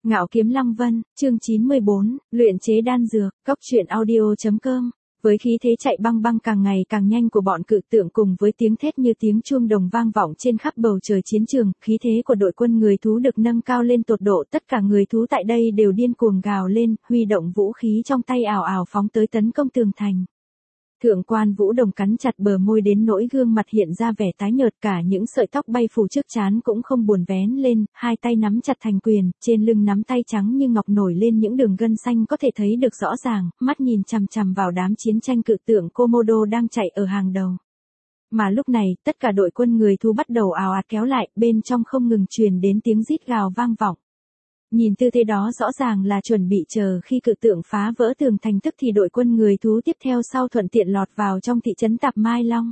Ngạo Kiếm Lăng Vân, chương 94, luyện chế đan dược, Cốc Truyện Audio.com. Với khí thế chạy băng băng càng ngày càng nhanh của bọn cự tượng cùng với tiếng thét như tiếng chuông đồng vang vọng trên khắp bầu trời chiến trường, khí thế của đội quân người thú được nâng cao lên tột độ, tất cả người thú tại đây đều điên cuồng gào lên, huy động vũ khí trong tay ào ào phóng tới tấn công tường thành. Thượng quan Vũ Đồng cắn chặt bờ môi đến nỗi gương mặt hiện ra vẻ tái nhợt, cả những sợi tóc bay phủ trước trán cũng không buồn vén lên, hai tay nắm chặt thành quyền, trên lưng nắm tay trắng như ngọc nổi lên những đường gân xanh có thể thấy được rõ ràng, mắt nhìn chằm chằm vào đám chiến tranh cự tượng Komodo đang chạy ở hàng đầu. Mà lúc này, tất cả đội quân người thú bắt đầu ào ạt kéo lại, bên trong không ngừng truyền đến tiếng rít gào vang vọng. Nhìn tư thế đó rõ ràng là chuẩn bị chờ khi cự tượng phá vỡ tường thành, tức thì đội quân người thú tiếp theo sau thuận tiện lọt vào trong thị trấn Tạp Mai Long.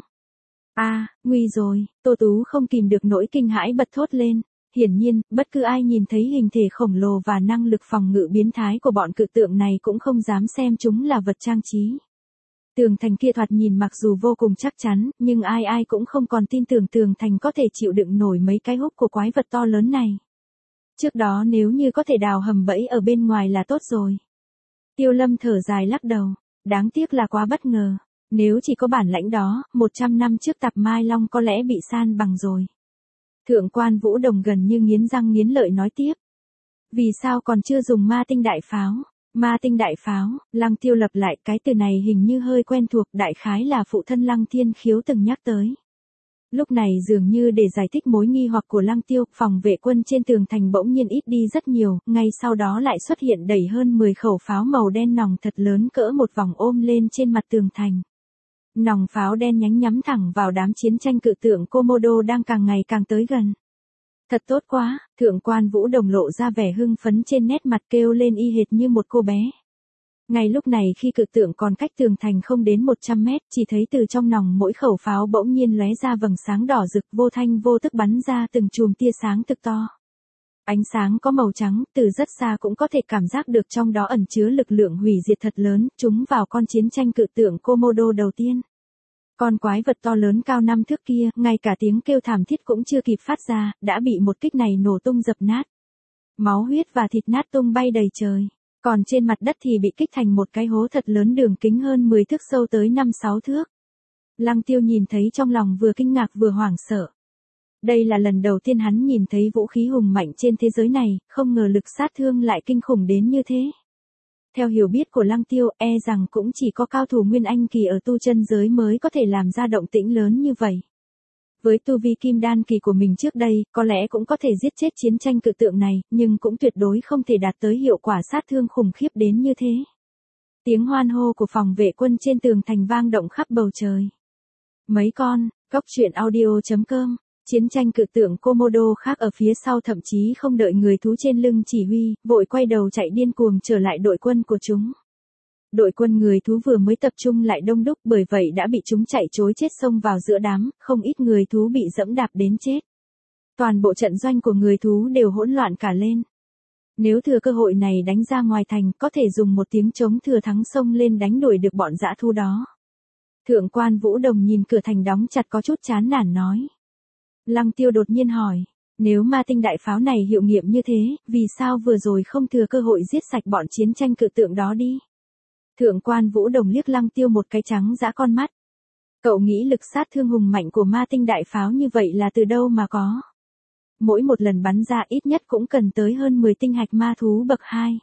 Nguy rồi, Tô Tú không kìm được nỗi kinh hãi bật thốt lên. Hiển nhiên, bất cứ ai nhìn thấy hình thể khổng lồ và năng lực phòng ngự biến thái của bọn cự tượng này cũng không dám xem chúng là vật trang trí. Tường thành kia thoạt nhìn mặc dù vô cùng chắc chắn, nhưng ai cũng không còn tin tưởng tường thành có thể chịu đựng nổi mấy cái húc của quái vật to lớn này. Trước đó nếu như có thể đào hầm bẫy ở bên ngoài là tốt rồi. Tiêu Lâm thở dài lắc đầu, đáng tiếc là quá bất ngờ. Nếu chỉ có bản lãnh đó, 100 năm trước Tạp Mai Long có lẽ bị san bằng rồi. Thượng quan Vũ Đồng gần như nghiến răng nghiến lợi nói tiếp. Vì sao còn chưa dùng ma tinh đại pháo? Ma tinh đại pháo, Lăng Tiêu lập lại, cái từ này hình như hơi quen thuộc, đại khái là phụ thân Lăng Thiên Khiếu từng nhắc tới. Lúc này dường như để giải thích mối nghi hoặc của Lăng Tiêu, phòng vệ quân trên tường thành bỗng nhiên ít đi rất nhiều, ngay sau đó lại xuất hiện đầy hơn 10 khẩu pháo màu đen nòng thật lớn cỡ một vòng ôm lên trên mặt tường thành. Nòng pháo đen nhánh nhắm thẳng vào đám chiến tranh cự tượng Komodo đang càng ngày càng tới gần. Thật tốt quá, Thượng quan Vũ Đồng lộ ra vẻ hưng phấn trên nét mặt, kêu lên y hệt như một cô bé. Ngay lúc này khi cự tượng còn cách tường thành không đến 100 mét, chỉ thấy từ trong nòng mỗi khẩu pháo bỗng nhiên lóe ra vầng sáng đỏ rực, vô thanh vô tức bắn ra từng chùm tia sáng thực to. Ánh sáng có màu trắng, từ rất xa cũng có thể cảm giác được trong đó ẩn chứa lực lượng hủy diệt thật lớn, trúng vào con chiến tranh cự tượng Komodo đầu tiên. Con quái vật to lớn cao 5 thước kia, ngay cả tiếng kêu thảm thiết cũng chưa kịp phát ra, đã bị một kích này nổ tung dập nát. Máu huyết và thịt nát tung bay đầy trời. Còn trên mặt đất thì bị kích thành một cái hố thật lớn đường kính hơn 10 thước sâu tới 5-6 thước. Lăng Tiêu nhìn thấy trong lòng vừa kinh ngạc vừa hoảng sợ. Đây là lần đầu tiên hắn nhìn thấy vũ khí hùng mạnh trên thế giới này, không ngờ lực sát thương lại kinh khủng đến như thế. Theo hiểu biết của Lăng Tiêu, rằng cũng chỉ có cao thủ Nguyên Anh kỳ ở tu chân giới mới có thể làm ra động tĩnh lớn như vậy. Với tu vi kim đan kỳ của mình trước đây, có lẽ cũng có thể giết chết chiến tranh cự tượng này, nhưng cũng tuyệt đối không thể đạt tới hiệu quả sát thương khủng khiếp đến như thế. Tiếng hoan hô của phòng vệ quân trên tường thành vang động khắp bầu trời. Mấy con, Cốc Truyện Audio.com, chiến tranh cự tượng Komodo khác ở phía sau thậm chí không đợi người thú trên lưng chỉ huy, vội quay đầu chạy điên cuồng trở lại đội quân của chúng. Đội quân người thú vừa mới tập trung lại đông đúc, bởi vậy đã bị chúng chạy trối chết xông vào giữa đám, không ít người thú bị dẫm đạp đến chết. Toàn bộ trận doanh của người thú đều hỗn loạn cả lên. Nếu thừa cơ hội này đánh ra ngoài thành, có thể dùng một tiếng trống thừa thắng xông lên đánh đuổi được bọn dã thú đó. Thượng quan Vũ Đồng nhìn cửa thành đóng chặt có chút chán nản nói. Lăng Tiêu đột nhiên hỏi, nếu ma tinh đại pháo này hiệu nghiệm như thế, vì sao vừa rồi không thừa cơ hội giết sạch bọn chiến tranh cự tượng đó đi? Thượng quan Vũ Đồng liếc Lăng Tiêu một cái trắng dã con mắt. Cậu nghĩ lực sát thương hùng mạnh của ma tinh đại pháo như vậy là từ đâu mà có? Mỗi một lần bắn ra ít nhất cũng cần tới hơn 10 tinh hạch ma thú bậc 2.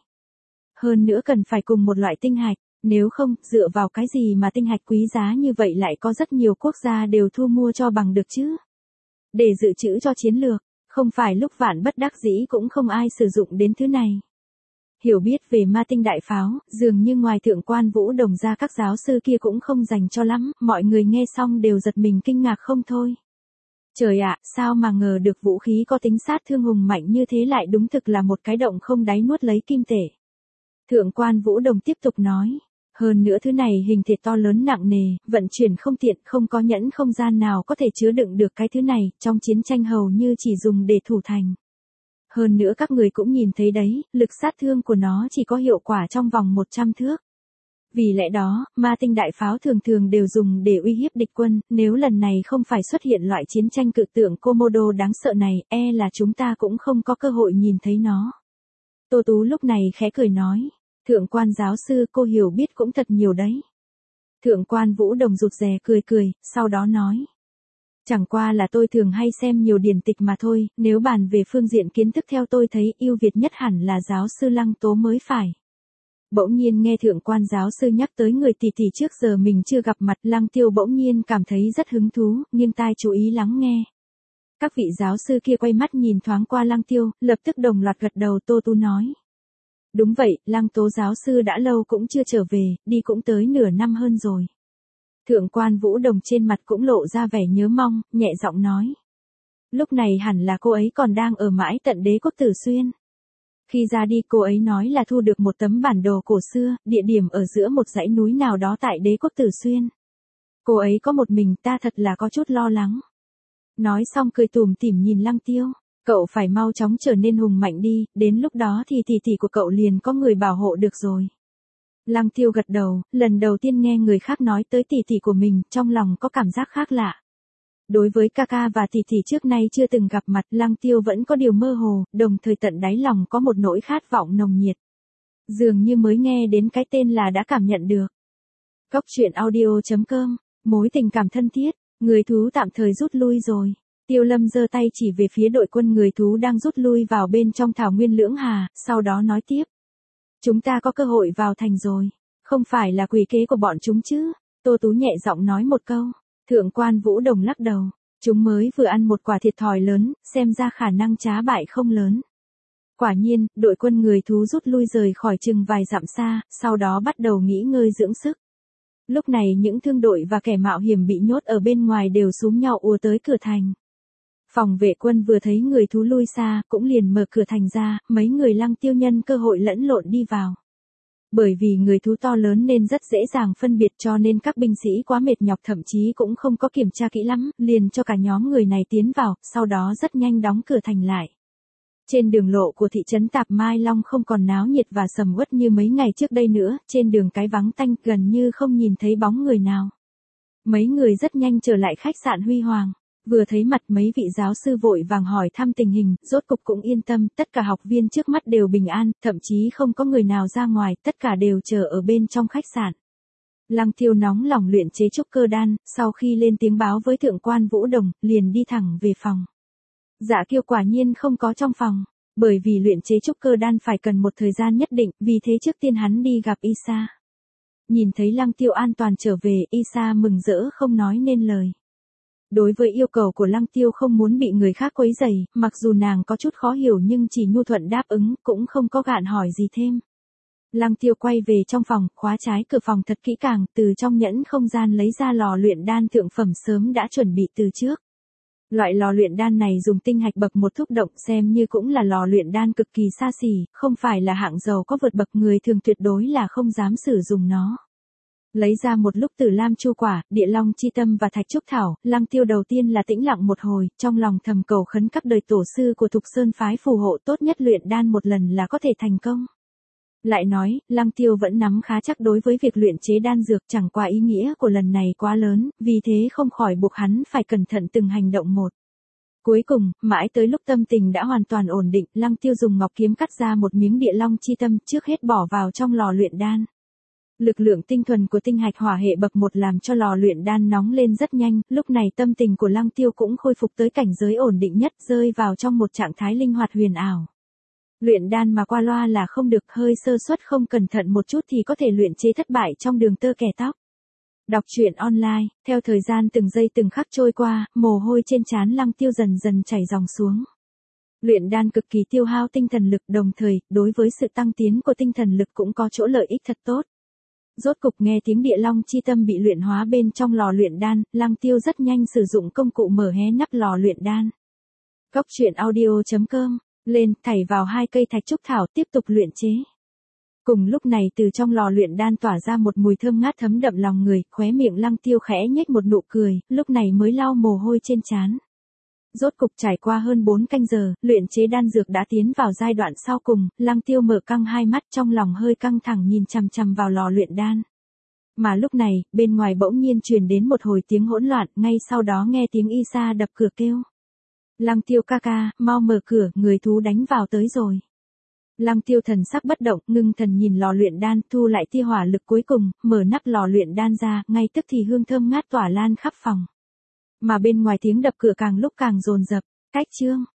Hơn nữa cần phải cùng một loại tinh hạch, nếu không, dựa vào cái gì mà tinh hạch quý giá như vậy lại có rất nhiều quốc gia đều thu mua cho bằng được chứ? Để dự trữ cho chiến lược, không phải lúc vạn bất đắc dĩ cũng không ai sử dụng đến thứ này. Hiểu biết về ma tinh đại pháo, dường như ngoài Thượng quan Vũ Đồng ra các giáo sư kia cũng không dành cho lắm, mọi người nghe xong đều giật mình kinh ngạc không thôi. Trời ạ, sao mà ngờ được vũ khí có tính sát thương hùng mạnh như thế lại đúng thực là một cái động không đáy nuốt lấy kim tể. Thượng quan Vũ Đồng tiếp tục nói, hơn nữa thứ này hình thể to lớn nặng nề, vận chuyển không tiện, không có nhẫn không gian nào có thể chứa đựng được cái thứ này, trong chiến tranh hầu như chỉ dùng để thủ thành. Hơn nữa các người cũng nhìn thấy đấy, lực sát thương của nó chỉ có hiệu quả trong vòng 100 thước. Vì lẽ đó, ma tinh đại pháo thường thường đều dùng để uy hiếp địch quân, nếu lần này không phải xuất hiện loại chiến tranh cự tượng Komodo đáng sợ này, là chúng ta cũng không có cơ hội nhìn thấy nó. Tô Tú lúc này khẽ cười nói. Thượng quan giáo sư, cô hiểu biết cũng thật nhiều đấy. Thượng quan Vũ Đồng rụt rè cười cười, sau đó nói. Chẳng qua là tôi thường hay xem nhiều điển tịch mà thôi, nếu bàn về phương diện kiến thức theo tôi thấy ưu việt nhất hẳn là giáo sư Lăng Tố mới phải. Bỗng nhiên nghe thượng quan giáo sư nhắc tới người tỷ tỷ trước giờ mình chưa gặp mặt, Lăng Tiêu bỗng nhiên cảm thấy rất hứng thú, nghiêng tai chú ý lắng nghe. Các vị giáo sư kia quay mắt nhìn thoáng qua Lăng Tiêu, lập tức đồng loạt gật đầu. Tô Tú nói. Đúng vậy, Lăng Tố giáo sư đã lâu cũng chưa trở về, đi cũng tới nửa năm hơn rồi. Thượng quan Vũ Đồng trên mặt cũng lộ ra vẻ nhớ mong, nhẹ giọng nói. Lúc này hẳn là cô ấy còn đang ở mãi tận Đế Quốc Tử Xuyên. Khi ra đi cô ấy nói là thu được một tấm bản đồ cổ xưa, địa điểm ở giữa một dãy núi nào đó tại Đế Quốc Tử Xuyên. Cô ấy có một mình, ta thật là có chút lo lắng. Nói xong cười tủm tỉm nhìn Lăng Tiêu. Cậu phải mau chóng trở nên hùng mạnh đi, đến lúc đó thì tỷ tỷ của cậu liền có người bảo hộ được rồi. Lăng Tiêu gật đầu, lần đầu tiên nghe người khác nói tới tỷ tỷ của mình, trong lòng có cảm giác khác lạ. Đối với Kaka và tỷ tỷ trước nay chưa từng gặp mặt, Lăng Tiêu vẫn có điều mơ hồ, đồng thời tận đáy lòng có một nỗi khát vọng nồng nhiệt. Dường như mới nghe đến cái tên là đã cảm nhận được. Cốc truyện audio.com, mối tình cảm thân thiết, người thú tạm thời rút lui rồi. Tiêu Lâm giơ tay chỉ về phía đội quân người thú đang rút lui vào bên trong thảo nguyên Lưỡng Hà, sau đó nói tiếp. Chúng ta có cơ hội vào thành rồi, không phải là quỷ kế của bọn chúng chứ? Tô Tú nhẹ giọng nói một câu. Thượng quan Vũ Đồng lắc đầu. Chúng mới vừa ăn một quả thiệt thòi lớn, xem ra khả năng trá bại không lớn. Quả nhiên, đội quân người thú rút lui rời khỏi chừng vài dặm xa, sau đó bắt đầu nghỉ ngơi dưỡng sức. Lúc này những thương đội và kẻ mạo hiểm bị nhốt ở bên ngoài đều xúm nhau ùa tới cửa thành. Phòng vệ quân vừa thấy người thú lui xa, cũng liền mở cửa thành ra, mấy người Lăng Tiêu nhân cơ hội lẫn lộn đi vào. Bởi vì người thú to lớn nên rất dễ dàng phân biệt, cho nên các binh sĩ quá mệt nhọc thậm chí cũng không có kiểm tra kỹ lắm, liền cho cả nhóm người này tiến vào, sau đó rất nhanh đóng cửa thành lại. Trên đường lộ của thị trấn Tạp Mai Long không còn náo nhiệt và sầm uất như mấy ngày trước đây nữa, trên đường cái vắng tanh, gần như không nhìn thấy bóng người nào. Mấy người rất nhanh trở lại khách sạn Huy Hoàng. Vừa thấy mặt mấy vị giáo sư vội vàng hỏi thăm tình hình, rốt cục cũng yên tâm, tất cả học viên trước mắt đều bình an, thậm chí không có người nào ra ngoài, tất cả đều chờ ở bên trong khách sạn. Lăng Tiêu nóng lòng luyện chế trúc cơ đan, sau khi lên tiếng báo với thượng quan Vũ Đồng, liền đi thẳng về phòng. Dạ Kiêu quả nhiên không có trong phòng, bởi vì luyện chế trúc cơ đan phải cần một thời gian nhất định, vì thế trước tiên hắn đi gặp Isa. Nhìn thấy Lăng Tiêu an toàn trở về, Isa mừng rỡ không nói nên lời. Đối với yêu cầu của Lăng Tiêu không muốn bị người khác quấy rầy, mặc dù nàng có chút khó hiểu nhưng chỉ nhu thuận đáp ứng, cũng không có gạn hỏi gì thêm. Lăng Tiêu quay về trong phòng, khóa trái cửa phòng thật kỹ càng, từ trong nhẫn không gian lấy ra lò luyện đan thượng phẩm sớm đã chuẩn bị từ trước. Loại lò luyện đan này dùng tinh hạch bậc 1 thúc động, xem như cũng là lò luyện đan cực kỳ xa xỉ, không phải là hạng giàu có vượt bậc, người thường tuyệt đối là không dám sử dụng nó. Lấy ra một lúc Tử Lam Chu quả, Địa Long chi tâm và Thạch trúc thảo, Lăng Tiêu đầu tiên là tĩnh lặng một hồi, trong lòng thầm cầu khấn các đời tổ sư của Thục Sơn phái phù hộ, tốt nhất luyện đan một lần là có thể thành công. Lại nói, Lăng Tiêu vẫn nắm khá chắc đối với việc luyện chế đan dược, chẳng qua ý nghĩa của lần này quá lớn, vì thế không khỏi buộc hắn phải cẩn thận từng hành động một. Cuối cùng, mãi tới lúc tâm tình đã hoàn toàn ổn định, Lăng Tiêu dùng ngọc kiếm cắt ra một miếng Địa Long chi tâm, trước hết bỏ vào trong lò luyện đan. Lực lượng tinh thuần của tinh hạch hỏa hệ bậc 1 làm cho lò luyện đan nóng lên rất nhanh, lúc này tâm tình của Lăng Tiêu cũng khôi phục tới cảnh giới ổn định nhất, rơi vào trong một trạng thái linh hoạt huyền ảo. Luyện đan mà qua loa là không được, hơi sơ suất không cẩn thận một chút thì có thể luyện chế thất bại trong đường tơ kẻ tóc. Đọc truyện online, theo thời gian từng giây từng khắc trôi qua, mồ hôi trên trán Lăng Tiêu dần dần chảy dòng xuống. Luyện đan cực kỳ tiêu hao tinh thần lực, đồng thời, đối với sự tăng tiến của tinh thần lực cũng có chỗ lợi ích thật tốt. Rốt cục nghe tiếng Địa Long chi tâm bị luyện hóa bên trong lò luyện đan, Lăng Tiêu rất nhanh sử dụng công cụ mở hé nắp lò luyện đan. Cốc truyện audio.com, lên, thảy vào 2 cây thạch trúc thảo, tiếp tục luyện chế. Cùng lúc này từ trong lò luyện đan tỏa ra một mùi thơm ngát thấm đậm lòng người, khóe miệng Lăng Tiêu khẽ nhếch một nụ cười, lúc này mới lau mồ hôi trên trán. Rốt cục trải qua hơn 4 canh giờ, luyện chế đan dược đã tiến vào giai đoạn sau cùng, Lăng Tiêu mở căng hai mắt, trong lòng hơi căng thẳng nhìn chằm chằm vào lò luyện đan. Mà lúc này, bên ngoài bỗng nhiên truyền đến một hồi tiếng hỗn loạn, ngay sau đó nghe tiếng Isa đập cửa kêu. Lăng Tiêu ca ca, mau mở cửa, người thú đánh vào tới rồi. Lăng Tiêu thần sắc bất động, ngưng thần nhìn lò luyện đan, thu lại tia hỏa lực cuối cùng, mở nắp lò luyện đan ra, ngay tức thì hương thơm ngát tỏa lan khắp phòng. Mà bên ngoài tiếng đập cửa càng lúc càng dồn dập, cách chương.